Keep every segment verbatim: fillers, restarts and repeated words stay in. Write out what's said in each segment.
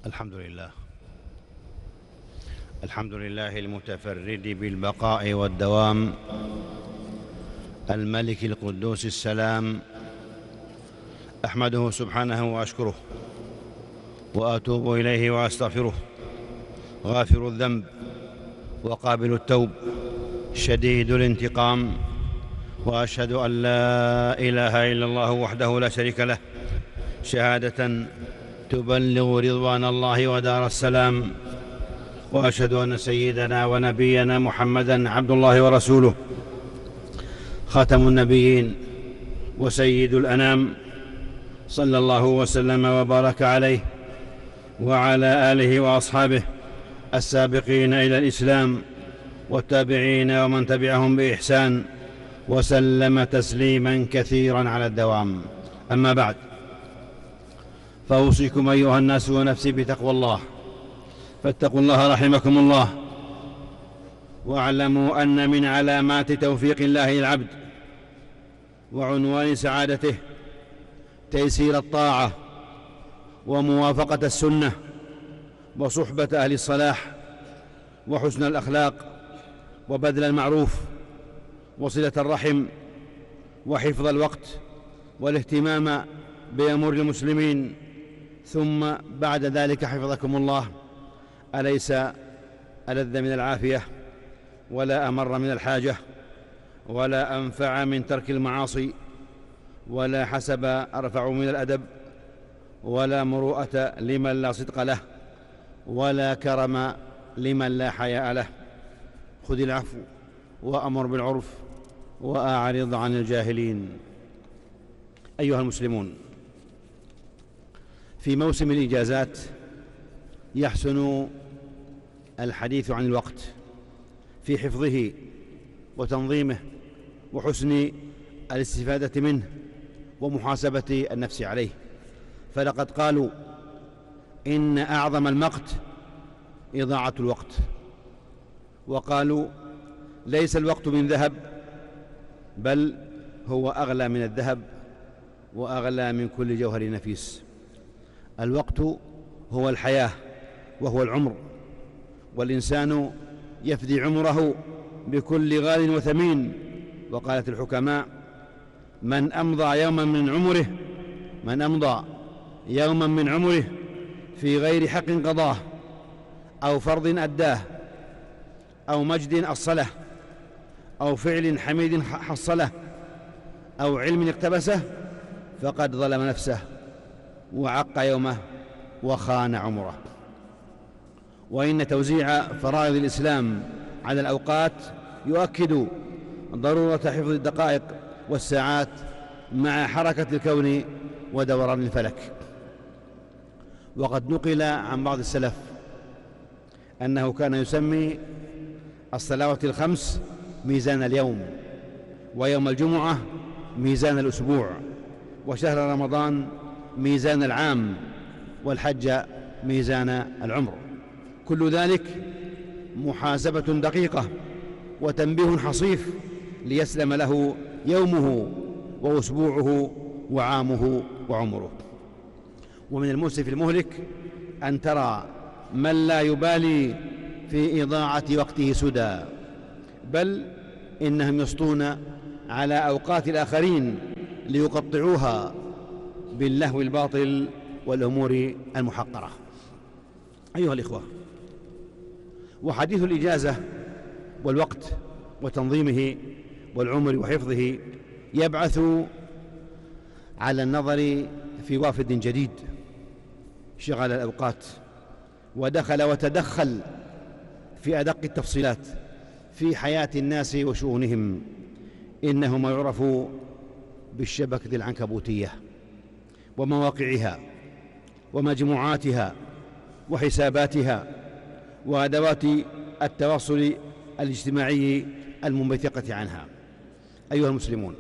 الحمد لله الحمد لله المتفرد بالبقاء والدوام، الملك القدوس السلام. أحمده سبحانه وأشكره وأتوب إليه وأستغفره، غافر الذنب وقابل التوب شديد الانتقام، وأشهد أن لا إله إلا الله وحده لا شريك له شهادة تبلغ رضوان الله ودار السلام، وأشهد أن سيدنا ونبينا محمدًا عبد الله ورسوله، خاتم النبيين وسيد الأنام، صلى الله وسلم وبارك عليه وعلى آله وأصحابه السابقين إلى الإسلام والتابعين ومن تبعهم بإحسان وسلم تسليما كثيرا على الدوام. أما بعد، فأوصيكم أيها الناس ونفسي بتقوى الله، فاتقوا الله رحمكم الله، واعلموا أن من علامات توفيق الله للعبد وعنوان سعادته تيسير الطاعة وموافقة السنة وصحبة أهل الصلاح وحسن الأخلاق وبذل المعروف وصلة الرحم وحفظ الوقت والاهتمام بأمور المسلمين، ثم بعد ذلك حفظكم الله أليس ألذ من العافية ولا أمر من الحاجة ولا أنفع من ترك المعاصي ولا حسب أرفع من الأدب ولا مروءة لمن لا صدق له ولا كرم لمن لا حياء له. خذ العفو وأمر بالعرف وأعرض عن الجاهلين. أيها المسلمون، في موسم الإجازات يحسن الحديث عن الوقت في حفظه وتنظيمه وحسن الاستفادة منه ومحاسبة النفس عليه، فلقد قالوا إن أعظم المقت إضاعة الوقت، وقالوا ليس الوقت من ذهب بل هو أغلى من الذهب وأغلى من كل جوهر نفيس. الوقت هو الحياة وهو العمر، والإنسان يفدي عمره بكل غال وثمين. وقالت الحكماء: من أمضى يوما من عمره من أمضى يوما من عمره في غير حق قضاه أو فرض أداه أو مجد أصله أو فعل حميد حصله أو علم اقتبسه فقد ظلم نفسه وعق يومه وخان عمره. وإن توزيع فرائض الإسلام على الأوقات يؤكد ضرورة حفظ الدقائق والساعات مع حركة الكون ودوران الفلك. وقد نقل عن بعض السلف أنه كان يسمي الصلوات الخمس ميزان اليوم، ويوم الجمعة ميزان الأسبوع، وشهر رمضان ميزان العام، والحج ميزان العمر. كل ذلك محاسبة دقيقة وتنبيه حصيف ليسلم له يومه وأسبوعه وعامه وعمره. ومن المؤسف المهلك أن ترى من لا يبالي في إضاعة وقته سدى، بل إنهم يسطون على أوقات الآخرين ليقطعوها باللهو الباطل والأمور المحقرة. أيها الإخوة، وحديث الإجازة والوقت وتنظيمه والعمر وحفظه يبعث على النظر في وافد جديد شغل الأوقات ودخل وتدخل في أدق التفصيلات في حياة الناس وشؤونهم. إنه ما يعرف بالشبكة العنكبوتية ومواقعها ومجموعاتها وحساباتها وأدوات التواصل الاجتماعي المنبثقة عنها. أيها المسلمون،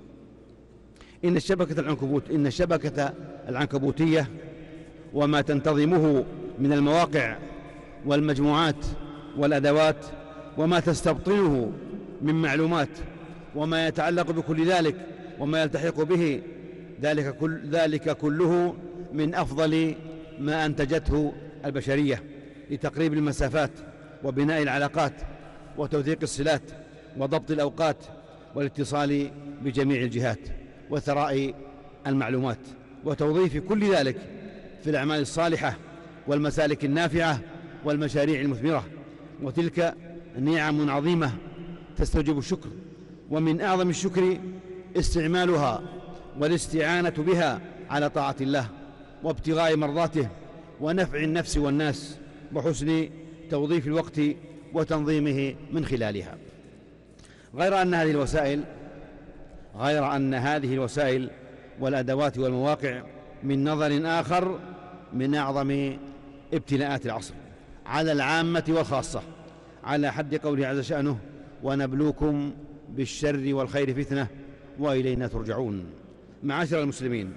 إن الشبكة العنكبوت إن الشبكة العنكبوتية وما تنتظمه من المواقع والمجموعات والأدوات وما تستبطنه من معلومات وما يتعلق بكل ذلك وما يلتحق به، ذلك, كل ذلك كله من أفضل ما أنتجته البشرية لتقريب المسافات وبناء العلاقات وتوثيق الصلات وضبط الأوقات والاتصال بجميع الجهات وثراء المعلومات وتوظيف كل ذلك في الأعمال الصالحة والمسالك النافعة والمشاريع المثمرة. وتلك نعم عظيمة تستوجب الشكر، ومن أعظم الشكر استعمالها والاستعانة بها على طاعة الله وابتغاء مرضاته ونفع النفس والناس وحسن توظيف الوقت وتنظيمه من خلالها. غير أن هذه الوسائل غير أن هذه الوسائل والأدوات والمواقع من نظر آخر من أعظم ابتلاءات العصر على العامة والخاصة، على حد قوله عز شأنه: ونبلوكم بالشر والخير فتنة وإلينا ترجعون. معاشر المسلمين،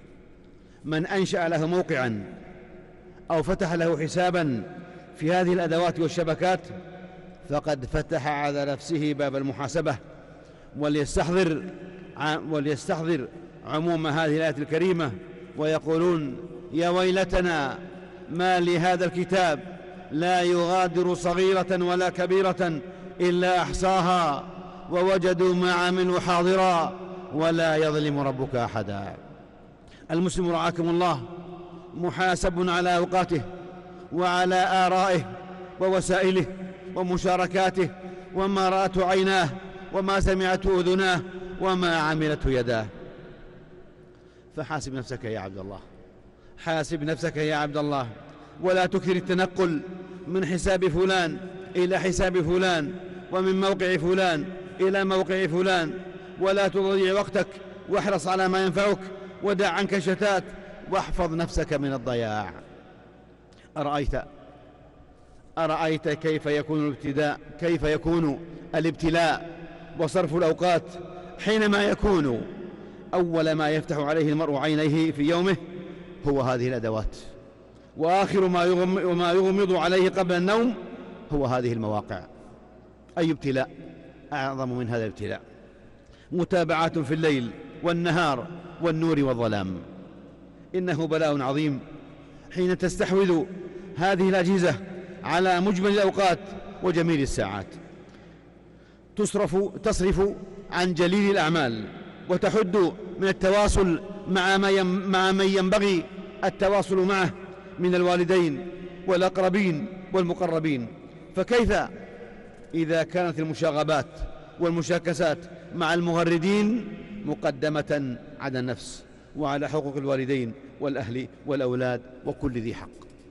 من أنشأ له موقعا أو فتح له حسابا في هذه الأدوات والشبكات فقد فتح على نفسه باب المحاسبة، وليستحضر وليستحضر عموم هذه الآية الكريمة ويقولون: يا ويلتنا ما لهذا الكتاب لا يغادر صغيرة ولا كبيرة إلا أحصاها ووجدوا ما عملوا حاضرا ولا يظلم ربك أحدا. المسلم رعاكم الله محاسب على أوقاته وعلى آرائه ووسائله ومشاركاته، وما رأته عيناه وما سمعته أذناه وما عملته يداه. فحاسب نفسك يا عبد الله، حاسب نفسك يا عبد الله، ولا تكثر التنقل من حساب فلان إلى حساب فلان ومن موقع فلان إلى موقع فلان، ولا تضيع وقتك، واحرص على ما ينفعك ودع عنك الشتات واحفظ نفسك من الضياع. أرأيت أرأيت كيف يكون الابتلاء كيف يكون الابتلاء وصرف الأوقات حينما يكون أول ما يفتح عليه المرء عينيه في يومه هو هذه الأدوات، وآخر ما يغمض, ما يغمض عليه قبل النوم هو هذه المواقع. أي ابتلاء أعظم من هذا الابتلاء؟ متابعات في الليل والنهار والنور والظلام. إنه بلاء عظيم حين تستحوذ هذه الأجهزة على مجمل الأوقات وجميل الساعات، تصرف, تصرف عن جليل الأعمال وتحد من التواصل مع, مع من ينبغي التواصل معه من الوالدين والأقربين والمقربين. فكيف إذا كانت المشاغبات والمشاكسات مع المغردين مقدمة على النفس وعلى حقوق الوالدين والأهل والأولاد وكل ذي حق؟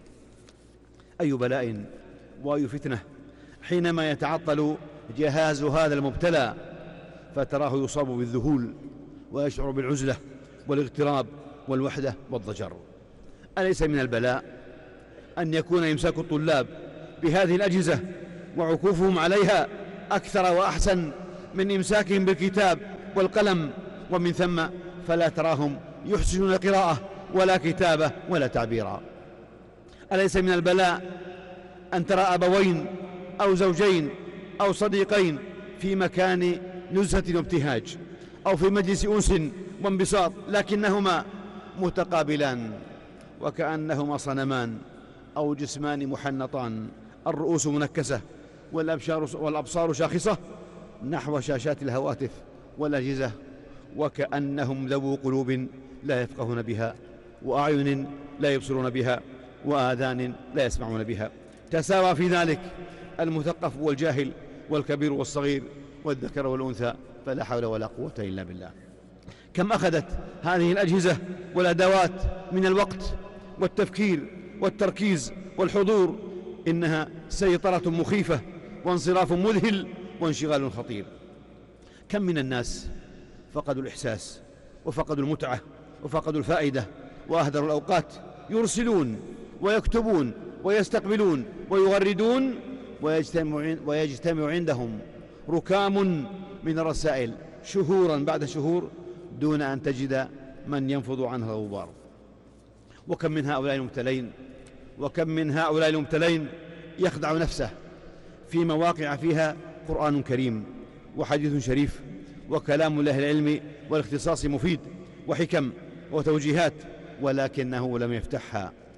أي بلاء وأي فتنة حينما يتعطل جهاز هذا المبتلى فتراه يصاب بالذهول ويشعر بالعزلة والاغتراب والوحدة والضجر. أليس من البلاء أن يكون إمساك الطلاب بهذه الأجهزة وعكوفهم عليها أكثر وأحسن من إمساكهم بالكتاب والقلم، ومن ثم فلا تراهم يحسنون قراءة ولا كتابة ولا تعبيرا؟ أليس من البلاء أن ترى أبوين أو زوجين أو صديقين في مكان نزهة وابتهاج أو في مجلس أنس وانبساط لكنهما متقابلان وكأنهما صنمان أو جسمان محنطان، الرؤوس منكسة والأبصار شاخصة نحو شاشات الهواتف والأجهزة، وكأنهم ذو قلوب لا يفقهون بها وأعين لا يبصرون بها وآذان لا يسمعون بها. تساوى في ذلك المثقف والجاهل والكبير والصغير والذكر والأنثى، فلا حول ولا قوة إلا بالله. كم أخذت هذه الأجهزة والأدوات من الوقت والتفكير والتركيز والحضور، إنها سيطرة مخيفة وانصراف مذهل وانشغال خطير. كم من الناس فقدوا الإحساس وفقدوا المتعة وفقدوا الفائدة وأهدروا الأوقات، يرسلون ويكتبون ويستقبلون ويغردون ويجتمع, ويجتمع عندهم ركام من الرسائل شهورا بعد شهور دون أن تجد من ينفض عنها الغبار. وكم من هؤلاء المبتلين وكم من هؤلاء المبتلين يخدع نفسه في مواقع فيها قرآن كريم وحديث شريف وكلام الله العلم والاختصاص مفيد وحكم وتوجيهات، ولكنه لم يفتحها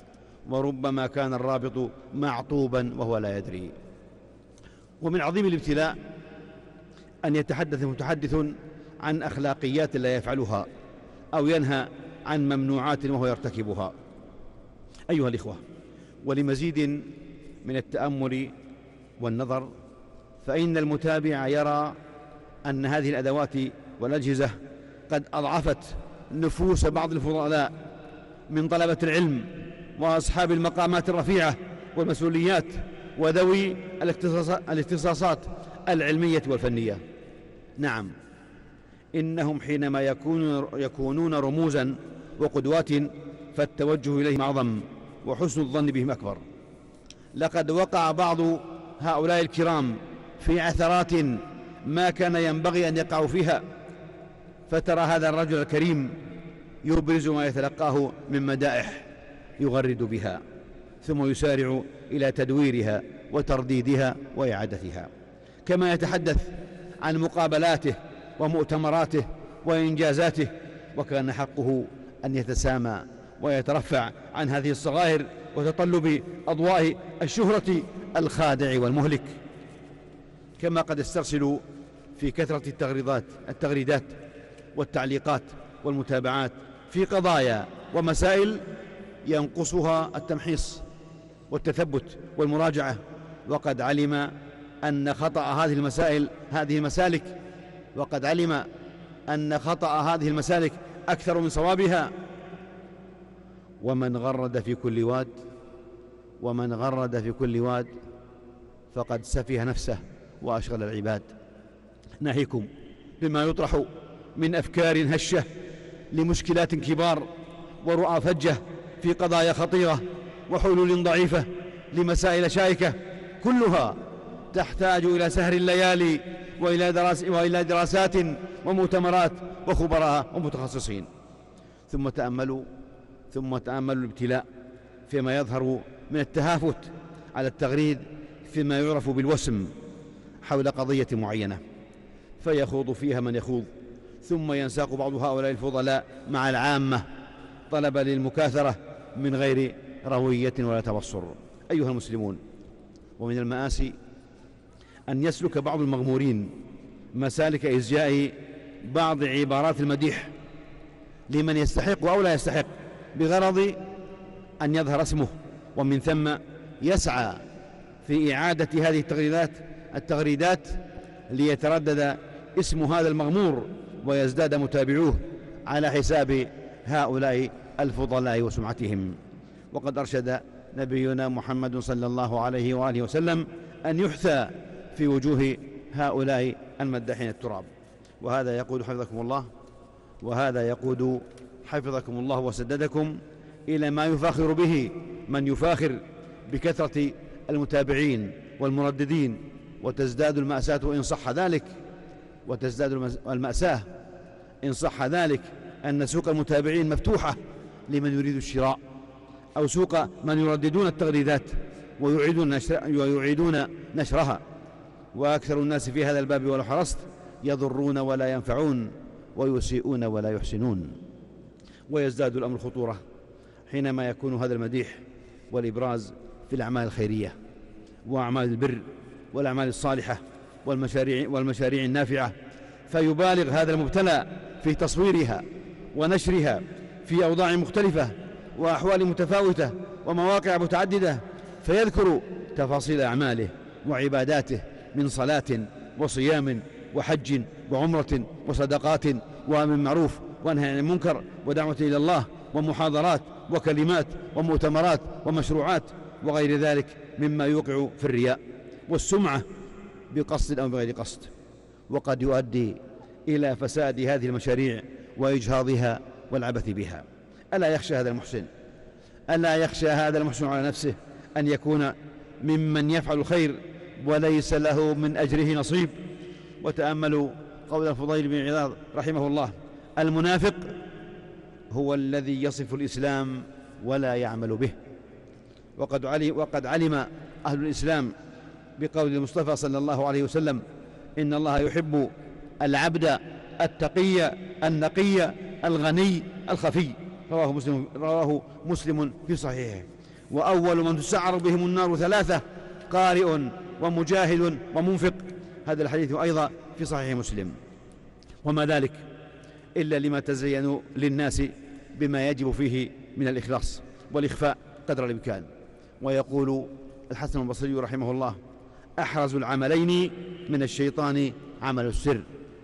وربما كان الرابط معطوبا وهو لا يدري. ومن عظيم الابتلاء أن يتحدث متحدث عن أخلاقيات لا يفعلها أو ينهى عن ممنوعات وهو يرتكبها. أيها الإخوة، ولمزيد من التأمل والنظر فإن المتابع يرى أن هذه الأدوات والأجهزة قد أضعفت نفوس بعض الفضلاء من طلبة العلم وأصحاب المقامات الرفيعة والمسؤوليات وذوي الاختصاصات العلمية والفنية. نعم، إنهم حينما يكونون, يكونون رموزا وقدوات فالتوجه إليهم أعظم وحسن الظن بهم أكبر. لقد وقع بعض هؤلاء الكرام في عثرات ما كان ينبغي أن يقعوا فيها، فترى هذا الرجل الكريم يبرز ما يتلقاه من مدائح يغرد بها ثم يسارع إلى تدويرها وترديدها وإعادتها، كما يتحدث عن مقابلاته ومؤتمراته وإنجازاته، وكان حقه أن يتسامى ويترفع عن هذه الصغائر وتطلب أضواء الشهرة الخادع والمهلك. كما قد استرسلوا في كثرة التغريدات التغريدات والتعليقات والمتابعات في قضايا ومسائل ينقصها التمحيص والتثبت والمراجعة، وقد علم أن خطأ هذه المسائل هذه المسالك وقد علم أن خطأ هذه المسالك أكثر من صوابها. ومن غرد في كل واد ومن غرد في كل واد فقد سفه نفسه وأشغل العباد. ناهيكم بما يطرح من أفكار هشة لمشكلات كبار ورؤى فجة في قضايا خطيرة وحلول ضعيفة لمسائل شائكة، كلها تحتاج إلى سهر الليالي وإلى, دراس وإلى دراسات ومؤتمرات وخبراء ومتخصصين. ثم تأملوا ثم تأملوا الابتلاء فيما يظهر من التهافت على التغريد فيما يعرف بالوسم حول قضية معينة، فيخوض فيها من يخوض، ثم ينساق بعض هؤلاء الفضلاء مع العامة طلبا للمكاثرة من غير روية ولا تبصر. أيها المسلمون، ومن المآسي أن يسلك بعض المغمورين مسالك إزجاء بعض عبارات المديح لمن يستحق أو لا يستحق بغرض أن يظهر اسمه، ومن ثم يسعى في إعادة هذه التغريدات التغريدات ليتردد اسم هذا المغمور ويزداد متابعوه على حساب هؤلاء الفضلاء وسمعتهم. وقد أرشد نبينا محمد صلى الله عليه وآله وسلم أن يحثى في وجوه هؤلاء المداحين التراب، وهذا يقود حفظكم الله وهذا يقود حفظكم الله وسددكم إلى ما يفاخر به من يفاخر بكثرة المتابعين والمرددين، وتزداد المأساة إن صح ذلك وتزداد المأساة إن صح ذلك أن سوق المتابعين مفتوحة لمن يريد الشراء، أو سوق من يرددون التغريدات ويعيدون, نشر ويعيدون نشرها. وأكثر الناس في هذا الباب ولو حرصت يضرون ولا ينفعون ويسيئون ولا يحسنون. ويزداد الأمر خطورة حينما يكون هذا المديح والإبراز في الأعمال الخيرية وأعمال البر والأعمال الصالحة والمشاريع, والمشاريع النافعة، فيبالغ هذا المبتلى في تصويرها ونشرها في أوضاع مختلفة وأحوال متفاوتة ومواقع متعددة، فيذكر تفاصيل أعماله وعباداته من صلاة وصيام وحج وعمرة وصدقات وأمر معروف ونهي عن المنكر ودعوة إلى الله ومحاضرات وكلمات ومؤتمرات ومشروعات وغير ذلك مما يوقع في الرياء والسمعة بقصد أو بغير قصد، وقد يؤدي إلى فساد هذه المشاريع وإجهاضها والعبث بها. ألا يخشى هذا المحسن ألا يخشى هذا المحسن على نفسه أن يكون ممن يفعل الخير وليس له من أجره نصيب؟ وتأملوا قول الفضيل بن عياض رحمه الله: المنافق هو الذي يصف الإسلام ولا يعمل به. وقد علم, وقد علم أهل الإسلام بقول المصطفى صلى الله عليه وسلم: إن الله يحب العبد التقي النقي الغني الخفي. رواه مسلم, رواه مسلم في صحيحه. وأول من تسعر بهم النار ثلاثة: قارئ ومجاهد ومنفق. هذا الحديث أيضا في صحيح مسلم. وما ذلك إلا لما تزينوا للناس بما يجب فيه من الإخلاص والإخفاء قدر الإمكان. ويقول الحسن البصري رحمه الله: أحرز العملين من الشيطان عمل السر.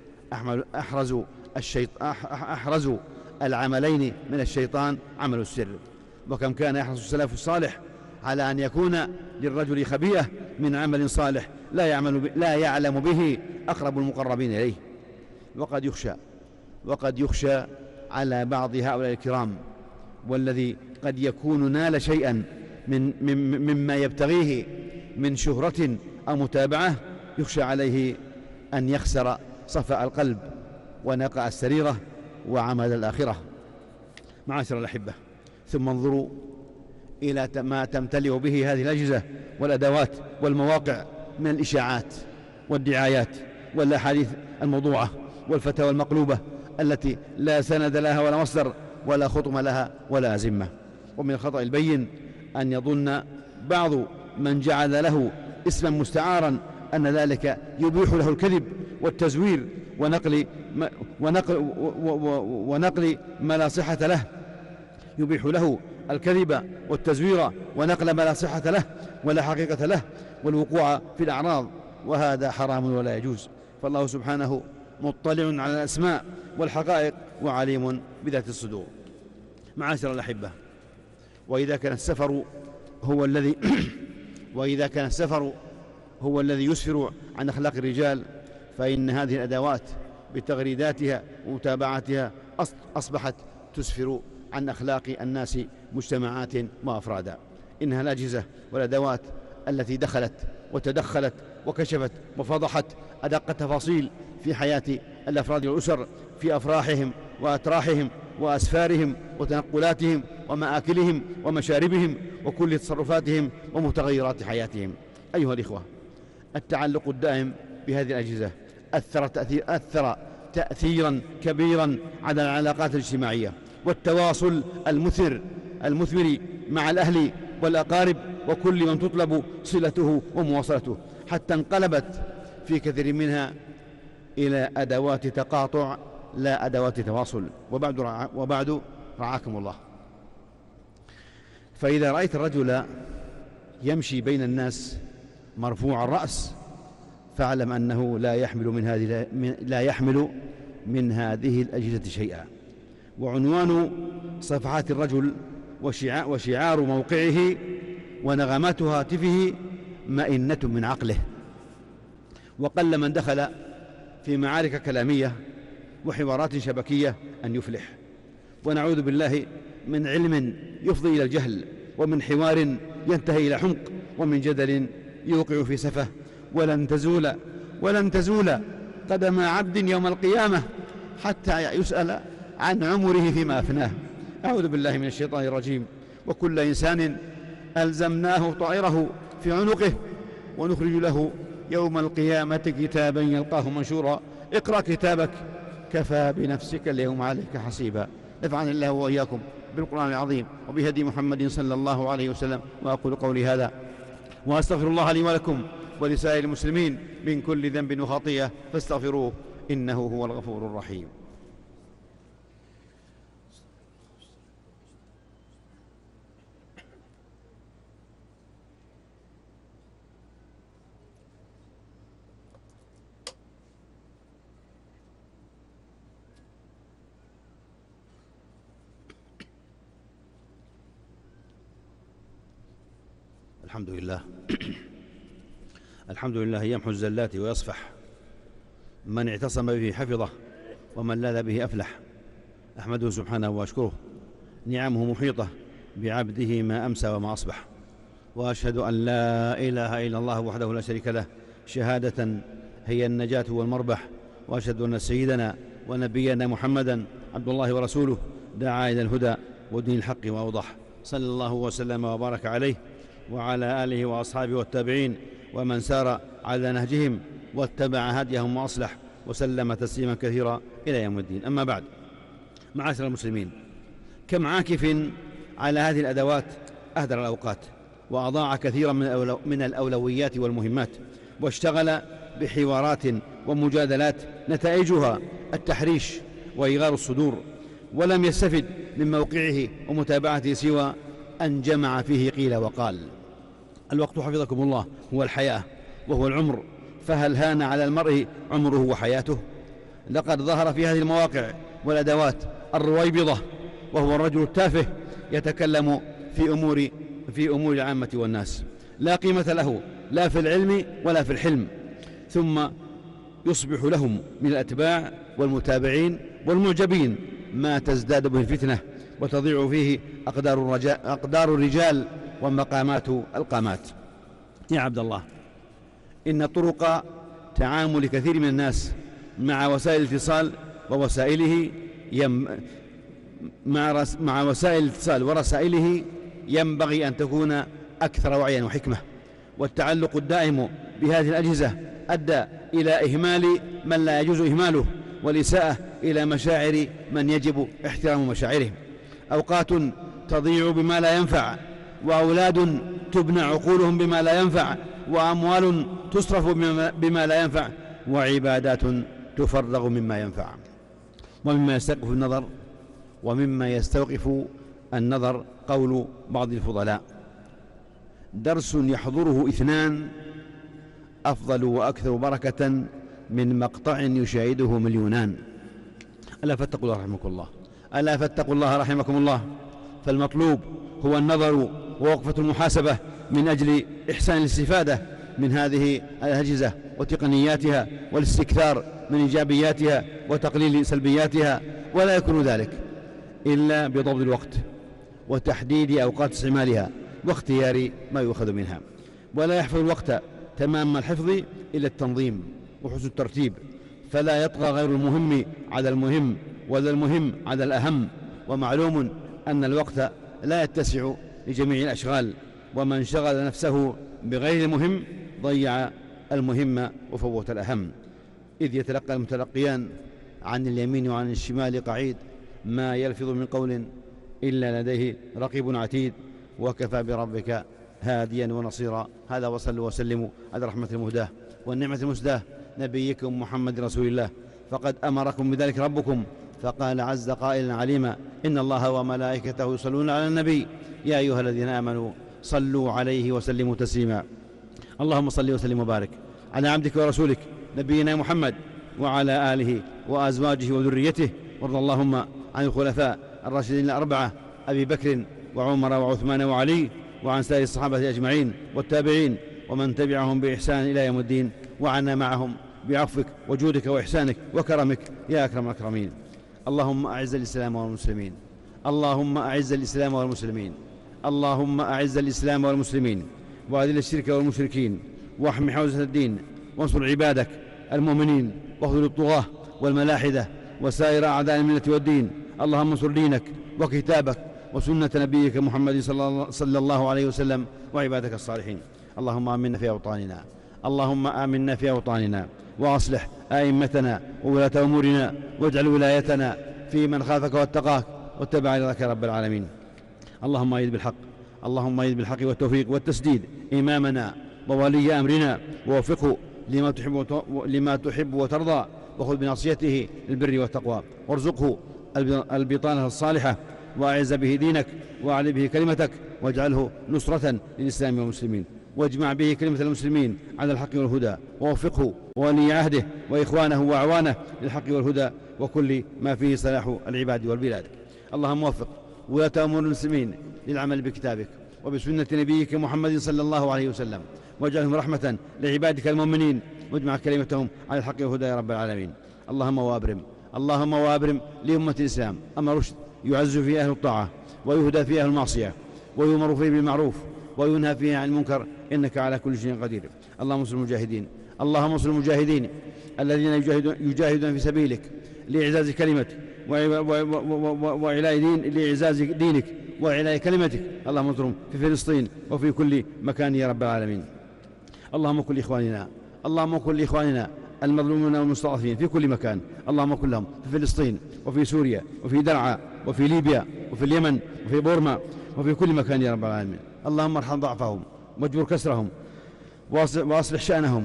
أحرز, الشيط... أحرز العملين من الشيطان عمل السر. وكم كان يحرص السلف الصالح على أن يكون للرجل خبيئة من عمل صالح لا يعمل ب... لا يعلم به أقرب المقربين إليه. وقد يخشى وقد يخشى على بعض هؤلاء الكرام، والذي قد يكون نال شيئا من مما يبتغيه من شهرة أو متابعة، يخشى عليه أن يخسر صفاء القلب ونقاء السريرة وعمل الآخرة. معاشر الأحبة، ثم انظروا إلى ما تمتلئ به هذه الأجهزة والأدوات والمواقع من الإشاعات والدعايات والأحاديث الموضوعة والفتاوى المقلوبة التي لا سند لها ولا مصدر ولا خطم لها ولا أزمة. ومن الخطأ البين أن يظن بعض من جعل له اسما مستعارا أن ذلك يبيح له الكذب والتزوير ونقل ونقل ونقل ما لا صحة له، يبيح له الكذب والتزوير ونقل ما لا صحة له ولا حقيقة له والوقوع في الأعراض، وهذا حرام ولا يجوز. فالله سبحانه مطلع على الأسماء والحقائق وعليم بذات الصدور. معاشر الأحبة، وإذا كان السفر هو الذي وإذا كان السفر هو الذي يسفر عن أخلاق الرجال، فإن هذه الأدوات بتغريداتها ومتابعتها أصبحت تسفر عن أخلاق الناس مجتمعات وأفرادا. إنها الأجهزة والأدوات التي دخلت وتدخلت وكشفت وفضحت أدق التفاصيل في حياة الأفراد والأسر، في أفراحهم وأتراحهم وأسفارهم وتنقلاتهم ومآكلهم ومشاربهم وكل تصرفاتهم ومتغيرات حياتهم. أيها الإخوة، التعلق الدائم بهذه الأجهزة أثر, تأثير أثر تأثيرا كبيرا على العلاقات الاجتماعية والتواصل المثمر المثمر مع الأهل والأقارب وكل من تطلب صلته ومواصلته، حتى انقلبت في كثير منها إلى أدوات تقاطع لا أدوات تواصل. وبعد, رع... وبعد رعاكم الله، فإذا رأيت الرجل يمشي بين الناس مرفوع الرأس فاعلم أنه لا يحمل من هذه لا يحمل من هذه الأجهزة شيئا. وعنوان صفحات الرجل وشعار موقعه ونغمات هاتفه مئنة من عقله. وقل من دخل في معارك كلامية وحوارات شبكية أن يفلح. ونعوذ بالله من علم يفضي إلى الجهل، ومن حوار ينتهي إلى حمق، ومن جدل يوقع في سفه. ولن تزول ولن تزول قدم عبد يوم القيامة حتى يسأل عن عمره فيما أفناه. أعوذ بالله من الشيطان الرجيم. وكل إنسان ألزمناه طائره في عنقه ونخرج له يوم القيامة كتابا يلقاه منشورا اقرأ كتابك كفى بنفسك اليوم عليك حسيبا. نفعني الله وإياكم بالقرآن العظيم وبهدي محمد صلى الله عليه وسلم. وأقول قولي هذا وأستغفر الله لي ولكم ولسائر المسلمين من كل ذنب وخطيئة فاستغفروه إنه هو الغفور الرحيم. الحمد لله الحمد لله يمحو الزلات ويصفح، من اعتصم به حفظه ومن لاذ به أفلح. أحمده سبحانه وأشكره، نعمه محيطة بعبده ما أمسى وما أصبح. وأشهد أن لا إله إلا الله وحده لا شريك له شهادة هي النجاة والمربح. وأشهد أن سيدنا ونبينا محمدا عبد الله ورسوله دعا إلى الهدى ودين الحق وأوضح، صلى الله وسلم وبارك عليه وعلى آله وأصحابه والتابعين ومن سار على نهجهم واتبع هديهم وأصلح وسلم تسليما كثيرا إلى يوم الدين. أما بعد، معاشر المسلمين، كم عاكف على هذه الأدوات أهدر الأوقات وأضاع كثيرا من الأولويات والمهمات، واشتغل بحوارات ومجادلات نتائجها التحريش وإيغار الصدور، ولم يستفد من موقعه ومتابعته سوى أن جمع فيه قيل وقال. الوقت حفظكم الله هو الحياة وهو العمر، فهل هان على المرء عمره وحياته؟ لقد ظهر في هذه المواقع والأدوات الرويبضة، وهو الرجل التافه يتكلم في أمور في أمور العامة والناس، لا قيمة له لا في العلم ولا في الحلم، ثم يصبح لهم من الأتباع والمتابعين والمعجبين ما تزداد به الفتنة وتضيع فيه أقدار, الرجاء أقدار الرجال ومقامات القامات. يا عبد الله، إن طرق تعامل كثير من الناس مع وسائل الاتصال ووسائله يم مع, مع وسائل الاتصال ورسائله ينبغي أن تكون أكثر وعيا وحكمة، والتعلق الدائم بهذه الأجهزة أدى إلى إهمال من لا يجوز إهماله، والإساءة إلى مشاعر من يجب احترام مشاعرهم. أوقات تضيع بما لا ينفع، وأولاد تبنى عقولهم بما لا ينفع، وأموال تصرف بما لا ينفع، وعبادات تفرغ مما ينفع. ومما يستوقف النظر ومما يستوقف النظر قول بعض الفضلاء: درس يحضره اثنان أفضل وأكثر بركة من مقطع يشاهده مليونان. ألا فاتقوا الله رحمكم الله، ألا فاتقوا الله رحمكم الله. فالمطلوب هو النظر ووقفة المحاسبة من أجل إحسان الاستفادة من هذه الأجهزة وتقنياتها، والاستكثار من إيجابياتها وتقليل سلبياتها، ولا يكون ذلك إلا بضبط الوقت وتحديد أوقات استعمالها واختيار ما يؤخذ منها. ولا يحفظ الوقت تمام الحفظ إلا التنظيم وحسن الترتيب، فلا يطغى غير المهم على المهم ولا المهم على الأهم. ومعلوم أن الوقت لا يتسع لجميع الأشغال، ومن شغل نفسه بغير المهم ضيع المهم وفوت الأهم. إذ يتلقى المتلقيان عن اليمين وعن الشمال قعيد، ما يلفظ من قول إلا لديه رقيب عتيد، وكفى بربك هاديا ونصيرا. هذا وصلوا وسلموا على رحمة المهداة والنعمة المسداة نبيكم محمد رسول الله، فقد أمركم بذلك ربكم، فقال عز قائلا عليما: إن الله وملائكته يصلون على النبي يا أيها الذين آمنوا صلوا عليه وسلموا تسليما. اللهم صل وسلم وبارك على عبدك ورسولك نبينا محمد وعلى آله وأزواجه وذريته، وارض اللهم عن الخلفاء الراشدين الأربعة أبي بكر وعمر وعثمان وعلي، وعن سائر الصحابة أجمعين والتابعين ومن تبعهم بإحسان إلى يوم الدين، وعنا معهم بعفوك وجودك وإحسانك وكرمك يا أكرم الأكرمين. اللهم أعز الإسلام والمسلمين، اللهم أعز الإسلام والمسلمين، اللهم أعز الإسلام والمسلمين، وأذل الشرك والمشركين، واحم حوزة الدين، وانصر عبادك المؤمنين، واخذل الطغاة والملاحدة وسائر أعداء الملة والدين. اللهم انصر دينك وكتابك وسنة نبيك محمد صلى الله عليه وسلم وعبادك الصالحين. اللهم آمنا في أوطاننا، اللهم آمنا في أوطاننا، وأصلح أئمتنا وولاة أمورنا، واجعل ولايتنا في من خافك واتقاك واتبع رضاك يا رب العالمين. اللهم أيد بالحق، اللهم أيد بالحق والتوفيق والتسديد إمامنا وولي أمرنا، ووفقه لما تحب لما تحب وترضى، وخذ بناصيته للبر والتقوى، وارزقه البطانة الصالحة، وأعز به دينك، وأعلي به كلمتك، واجعله نصرة للإسلام والمسلمين، واجمع به كلمة المسلمين على الحق والهدى، ووفقه وولي عهده وإخوانه وأعوانه للحق والهدى وكل ما فيه صلاح العباد والبلاد. اللهم وفق ولاة أمور المسلمين للعمل بكتابك وبسنة نبيك محمد صلى الله عليه وسلم، واجعلهم رحمة لعبادك المؤمنين، واجمع كلمتهم على الحق والهدى يا رب العالمين. اللهم وابرم اللهم وابرم لأمة الإسلام أما رشد يعز فيه أهل الطاعة، ويهدى فيه أهل المعصية، ويؤمر فيه بالمعروف، وينهى فيه عن المنكر، إنك على كل شيء قدير. اللهم انصر المجاهدين، اللهم انصر المجاهدين الذين يجاهدون, يجاهدون في سبيلك لإعزاز كلمتك وإعلاء دين لإعزاز دينك وإعلاء كلمتك. اللهم انصرهم في فلسطين وفي كل مكان يا رب العالمين. اللهم كن لإخواننا اللهم كن لإخواننا المظلومين والمستضعفين في كل مكان، اللهم كن لهم في فلسطين وفي سوريا وفي درعا وفي ليبيا وفي اليمن وفي بورما وفي كل مكان يا رب العالمين. اللهم ارحم ضعفهم واجبر كسرهم وأصلح شأنهم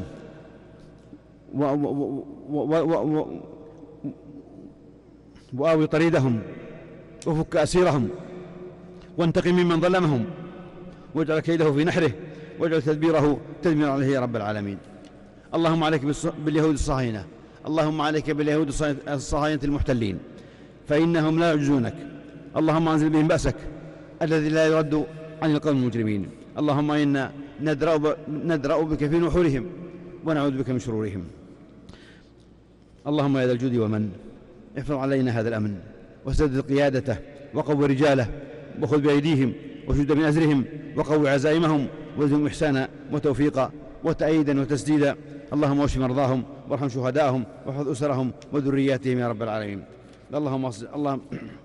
وآوي طريدهم وفك أسيرهم وانتقم ممن ظلمهم واجعل كيده في نحره واجعل تدبيره تدمير عليه يا رب العالمين. اللهم عليك باليهود الصهاينة، اللهم عليك باليهود الصهاينة المحتلين فإنهم لا يعجزونك. اللهم أنزل بهم بأسك الذي لا يرد عن القوم المجرمين. اللهم إنا ندرأ بك في نحورهم ونعوذ بك من شرورهم. اللهم يا ذا الجود ومن احفظ علينا هذا الأمن وسدد قيادته وقوي رجاله وخذ بأيديهم وشد من أزرهم وقوي عزائمهم وزدهم إحسانا وتوفيقا وتأييدا وتسديدا. اللهم واشف مرضاهم وارحم شهداءهم واحفظ أسرهم وذرياتهم يا رب العالمين. اللهم اللهم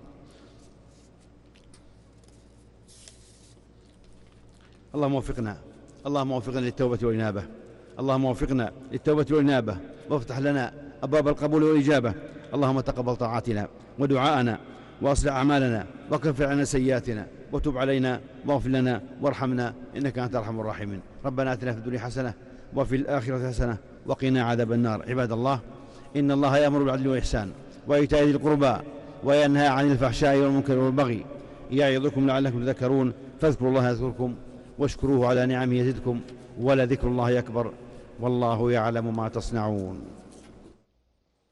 اللهم وفقنا اللهم وفقنا للتوبة والإنابة اللهم وفقنا للتوبة والإنابة وافتح لنا أبواب القبول والإجابة. اللهم تقبل طاعاتنا ودعاءنا وأصلح أعمالنا وكفر عنا سيئاتنا وتب علينا واغفر لنا وارحمنا إنك أنت أرحم الراحمين. ربنا آتنا في الدنيا حسنة وفي الآخرة حسنة وقنا عذاب النار. عباد الله، إن الله يأمر بالعدل والإحسان وإيتاء ذي القربى وينهى عن الفحشاء والمنكر والبغي يعظكم لعلكم تذكرون. فاذكروا الله يذكركم واشكروه على نعمه يزدكم ولذكر الله أكبر والله يعلم ما تصنعون.